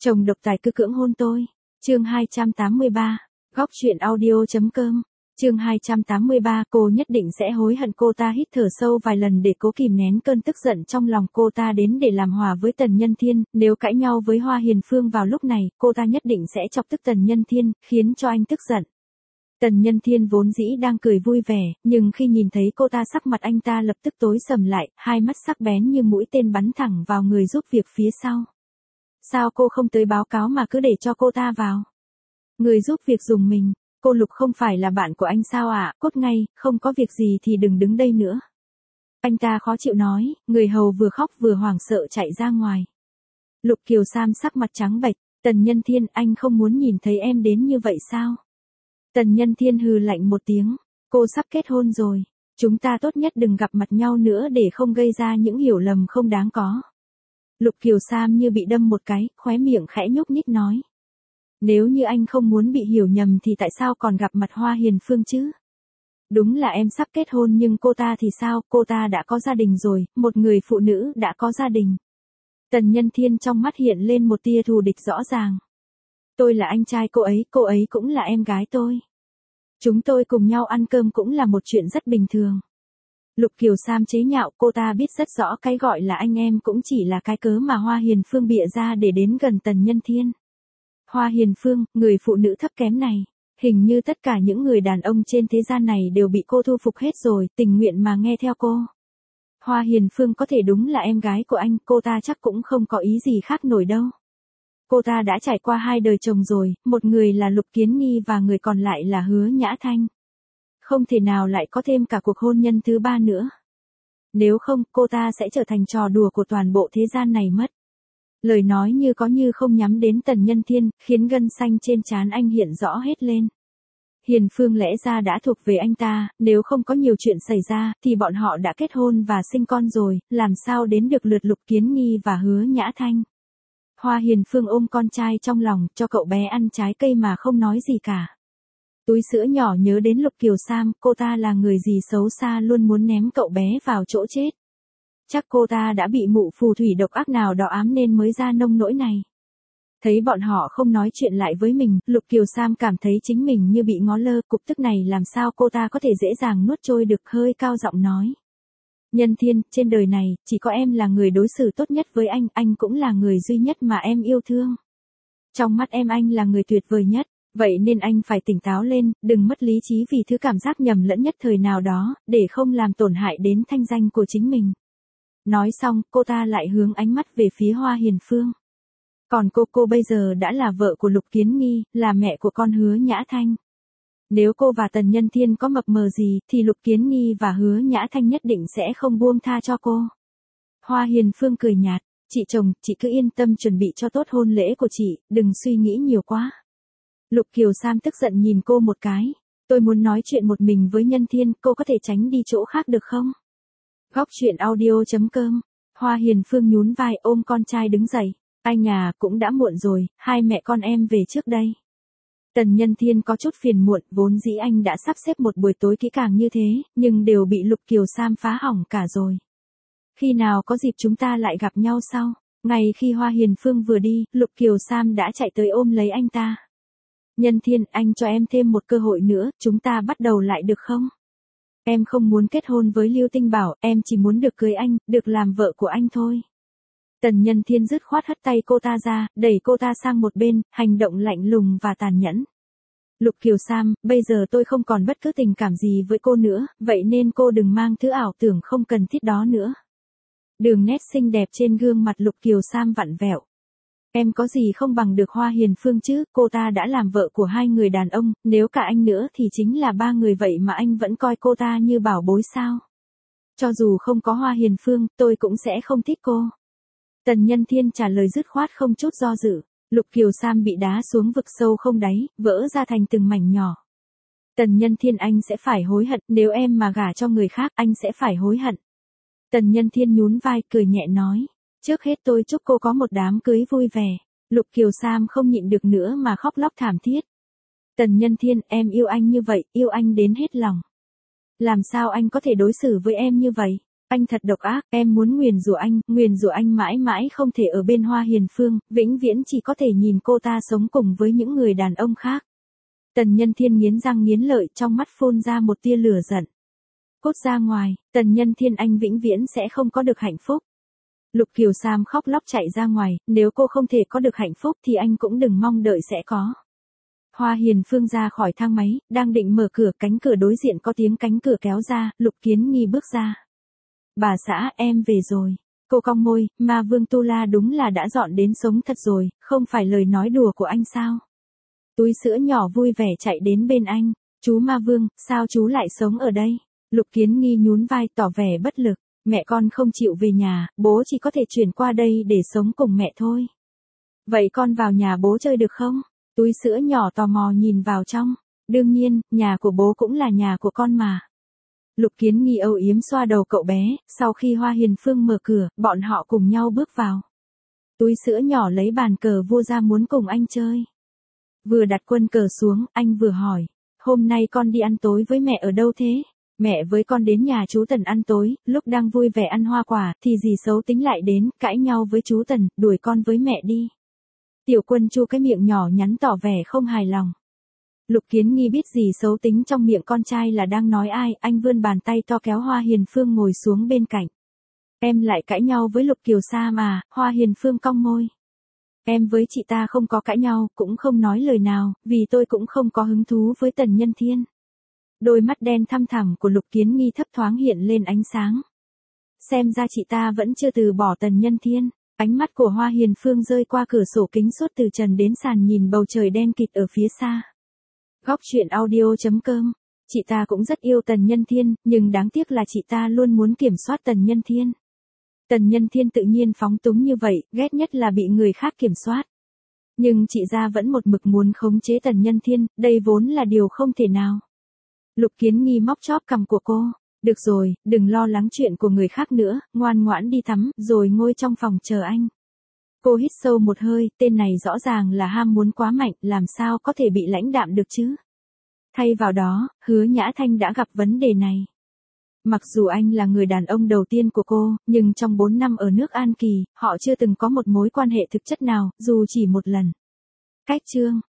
Chồng độc tài cứ cưỡng hôn tôi. Chương 283. Góc truyện audio.com. Chương 283. Cô nhất định sẽ hối hận. Cô ta hít thở sâu vài lần để cố kìm nén cơn tức giận trong lòng. Cô ta đến để làm hòa với Tần Nhân Thiên, nếu cãi nhau với Hoa Hiền Phương vào lúc này, cô ta nhất định sẽ chọc tức Tần Nhân Thiên, khiến cho anh tức giận. Tần Nhân Thiên vốn dĩ đang cười vui vẻ, nhưng khi nhìn thấy cô ta sắc mặt anh ta lập tức tối sầm lại, hai mắt sắc bén như mũi tên bắn thẳng vào người giúp việc phía sau. Sao cô không tới báo cáo mà cứ để cho cô ta vào? Người giúp việc dùng mình, cô Lục không phải là bạn của anh sao ạ? Cốt ngay, không có việc gì thì đừng đứng đây nữa. Anh ta khó chịu nói, người hầu vừa khóc vừa hoảng sợ chạy ra ngoài. Lục Kiều Sam sắc mặt trắng bệch, Tần Nhân Thiên, anh không muốn nhìn thấy em đến như vậy sao? Tần Nhân Thiên hừ lạnh một tiếng, cô sắp kết hôn rồi, chúng ta tốt nhất đừng gặp mặt nhau nữa để không gây ra những hiểu lầm không đáng có. Lục Kiều Sam như bị đâm một cái, khóe miệng khẽ nhúc nhích nói. Nếu như anh không muốn bị hiểu nhầm thì tại sao còn gặp mặt Hoa Hiền Phương chứ? Đúng là em sắp kết hôn nhưng cô ta thì sao? Cô ta đã có gia đình rồi, một người phụ nữ đã có gia đình. Tần Nhân Thiên trong mắt hiện lên một tia thù địch rõ ràng. Tôi là anh trai cô ấy cũng là em gái tôi. Chúng tôi cùng nhau ăn cơm cũng là một chuyện rất bình thường. Lục Kiều Sam chế nhạo, cô ta biết rất rõ cái gọi là anh em cũng chỉ là cái cớ mà Hoa Hiền Phương bịa ra để đến gần Tần Nhân Thiên. Hoa Hiền Phương, người phụ nữ thấp kém này, hình như tất cả những người đàn ông trên thế gian này đều bị cô thu phục hết rồi, tình nguyện mà nghe theo cô. Hoa Hiền Phương có thể đúng là em gái của anh, cô ta chắc cũng không có ý gì khác nổi đâu. Cô ta đã trải qua 2 đời chồng rồi, một người là Lục Kiến Nghi và người còn lại là Hứa Nhã Thanh. Không thể nào lại có thêm cả cuộc hôn nhân thứ 3 nữa. Nếu không, cô ta sẽ trở thành trò đùa của toàn bộ thế gian này mất. Lời nói như có như không nhắm đến Tần Nhân Thiên, khiến gân xanh trên trán anh hiện rõ hết lên. Hiền Phương lẽ ra đã thuộc về anh ta, nếu không có nhiều chuyện xảy ra, thì bọn họ đã kết hôn và sinh con rồi, làm sao đến được lượt Lục Kiến Nghi và Hứa Nhã Thanh. Hoa Hiền Phương ôm con trai trong lòng, cho cậu bé ăn trái cây mà không nói gì cả. Túi sữa nhỏ nhớ đến Lục Kiều Sam, cô ta là người gì xấu xa luôn muốn ném cậu bé vào chỗ chết. Chắc cô ta đã bị mụ phù thủy độc ác nào đó ám nên mới ra nông nỗi này. Thấy bọn họ không nói chuyện lại với mình, Lục Kiều Sam cảm thấy chính mình như bị ngó lơ, cục tức này làm sao cô ta có thể dễ dàng nuốt trôi được, hơi cao giọng nói. Nhân Thiên, trên đời này, chỉ có em là người đối xử tốt nhất với anh cũng là người duy nhất mà em yêu thương. Trong mắt em anh là người tuyệt vời nhất, vậy nên anh phải tỉnh táo lên, đừng mất lý trí vì thứ cảm giác nhầm lẫn nhất thời nào đó, để không làm tổn hại đến thanh danh của chính mình. Nói xong, cô ta lại hướng ánh mắt về phía Hoa Hiền Phương. Còn cô bây giờ đã là vợ của Lục Kiến Nghi, là mẹ của con Hứa Nhã Thanh. Nếu cô và Tần Nhân Thiên có mập mờ gì, thì Lục Kiến Nghi và Hứa Nhã Thanh nhất định sẽ không buông tha cho cô. Hoa Hiền Phương cười nhạt, chị chồng, chị cứ yên tâm chuẩn bị cho tốt hôn lễ của chị, đừng suy nghĩ nhiều quá. Lục Kiều Sam tức giận nhìn cô một cái, tôi muốn nói chuyện một mình với Nhân Thiên, cô có thể tránh đi chỗ khác được không? Góc truyện audio.com. Hoa Hiền Phương nhún vai ôm con trai đứng dậy, anh à, cũng đã muộn rồi, hai mẹ con em về trước đây. Tần Nhân Thiên có chút phiền muộn, vốn dĩ anh đã sắp xếp một buổi tối kỹ càng như thế, nhưng đều bị Lục Kiều Sam phá hỏng cả rồi. Khi nào có dịp chúng ta lại gặp nhau sau? Ngay khi Hoa Hiền Phương vừa đi, Lục Kiều Sam đã chạy tới ôm lấy anh ta. Nhân Thiên, anh cho em thêm một cơ hội nữa, chúng ta bắt đầu lại được không? Em không muốn kết hôn với Lưu Tinh Bảo, em chỉ muốn được cưới anh, được làm vợ của anh thôi. Tần Nhân Thiên dứt khoát hất tay cô ta ra, đẩy cô ta sang một bên, hành động lạnh lùng và tàn nhẫn. Lục Kiều Sam, bây giờ tôi không còn bất cứ tình cảm gì với cô nữa, vậy nên cô đừng mang thứ ảo tưởng không cần thiết đó nữa. Đường nét xinh đẹp trên gương mặt Lục Kiều Sam vặn vẹo. Em có gì không bằng được Hoa Hiền Phương chứ, cô ta đã làm vợ của 2 người đàn ông, nếu cả anh nữa thì chính là 3 người, vậy mà anh vẫn coi cô ta như bảo bối sao? Cho dù không có Hoa Hiền Phương, tôi cũng sẽ không thích cô. Tần Nhân Thiên trả lời dứt khoát không chút do dự. Lục Kiều Sam bị đá xuống vực sâu không đáy, vỡ ra thành từng mảnh nhỏ. Tần Nhân Thiên, anh sẽ phải hối hận, nếu em mà gả cho người khác, anh sẽ phải hối hận. Tần Nhân Thiên nhún vai, cười nhẹ nói. Trước hết tôi chúc cô có một đám cưới vui vẻ. Lục Kiều Sam không nhịn được nữa mà khóc lóc thảm thiết. Tần Nhân Thiên, em yêu anh như vậy, yêu anh đến hết lòng. Làm sao anh có thể đối xử với em như vậy? Anh thật độc ác, em muốn nguyền rủa anh mãi mãi không thể ở bên Hoa Hiền Phương, vĩnh viễn chỉ có thể nhìn cô ta sống cùng với những người đàn ông khác. Tần Nhân Thiên nghiến răng nghiến lợi, trong mắt phun ra một tia lửa giận. Cút ra ngoài, Tần Nhân Thiên, anh vĩnh viễn sẽ không có được hạnh phúc. Lục Kiều Sam khóc lóc chạy ra ngoài, nếu cô không thể có được hạnh phúc thì anh cũng đừng mong đợi sẽ có. Hoa Hiền Phương ra khỏi thang máy, đang định mở cửa, cánh cửa đối diện có tiếng cánh cửa kéo ra, Lục Kiến Nghi bước ra. Bà xã, em về rồi. Cô cong môi, Ma Vương Tu La đúng là đã dọn đến sống thật rồi, không phải lời nói đùa của anh sao? Túi sữa nhỏ vui vẻ chạy đến bên anh. Chú Ma Vương, sao chú lại sống ở đây? Lục Kiến Nghi nhún vai tỏ vẻ bất lực. Mẹ con không chịu về nhà, bố chỉ có thể chuyển qua đây để sống cùng mẹ thôi. Vậy con vào nhà bố chơi được không? Túi sữa nhỏ tò mò nhìn vào trong. Đương nhiên, nhà của bố cũng là nhà của con mà. Lục Kiến Nghi âu yếm xoa đầu cậu bé, sau khi Hoa Hiền Phương mở cửa, bọn họ cùng nhau bước vào. Túi sữa nhỏ lấy bàn cờ vua ra muốn cùng anh chơi. Vừa đặt quân cờ xuống, anh vừa hỏi, hôm nay con đi ăn tối với mẹ ở đâu thế? Mẹ với con đến nhà chú Tần ăn tối, lúc đang vui vẻ ăn hoa quả, thì dì xấu tính lại đến, cãi nhau với chú Tần, đuổi con với mẹ đi. Tiểu Quân chu cái miệng nhỏ nhắn tỏ vẻ không hài lòng. Lục Kiến Nghi biết dì xấu tính trong miệng con trai là đang nói ai, anh vươn bàn tay to kéo Hoa Hiền Phương ngồi xuống bên cạnh. Em lại cãi nhau với Lục Kiều Sa mà, Hoa Hiền Phương cong môi. Em với chị ta không có cãi nhau, cũng không nói lời nào, vì tôi cũng không có hứng thú với Tần Nhân Thiên. Đôi mắt đen thăm thẳm của Lục Kiến Nghi thấp thoáng hiện lên ánh sáng. Xem ra chị ta vẫn chưa từ bỏ Tần Nhân Thiên. Ánh mắt của Hoa Hiền Phương rơi qua cửa sổ kính suốt từ trần đến sàn nhìn bầu trời đen kịt ở phía xa. Góc truyện audio.com. Chị ta cũng rất yêu Tần Nhân Thiên, nhưng đáng tiếc là chị ta luôn muốn kiểm soát Tần Nhân Thiên. Tần Nhân Thiên tự nhiên phóng túng như vậy, ghét nhất là bị người khác kiểm soát. Nhưng chị ra vẫn một mực muốn khống chế Tần Nhân Thiên, đây vốn là điều không thể nào. Lục Kiến Nghi móc chóp cằm của cô. Được rồi, đừng lo lắng chuyện của người khác nữa, ngoan ngoãn đi tắm, rồi ngồi trong phòng chờ anh. Cô hít sâu một hơi, tên này rõ ràng là ham muốn quá mạnh, làm sao có thể bị lãnh đạm được chứ? Thay vào đó, Hứa Nhã Thanh đã gặp vấn đề này. Mặc dù anh là người đàn ông đầu tiên của cô, nhưng trong 4 năm ở nước An Kỳ, họ chưa từng có một mối quan hệ thực chất nào, dù chỉ một lần. Cách chương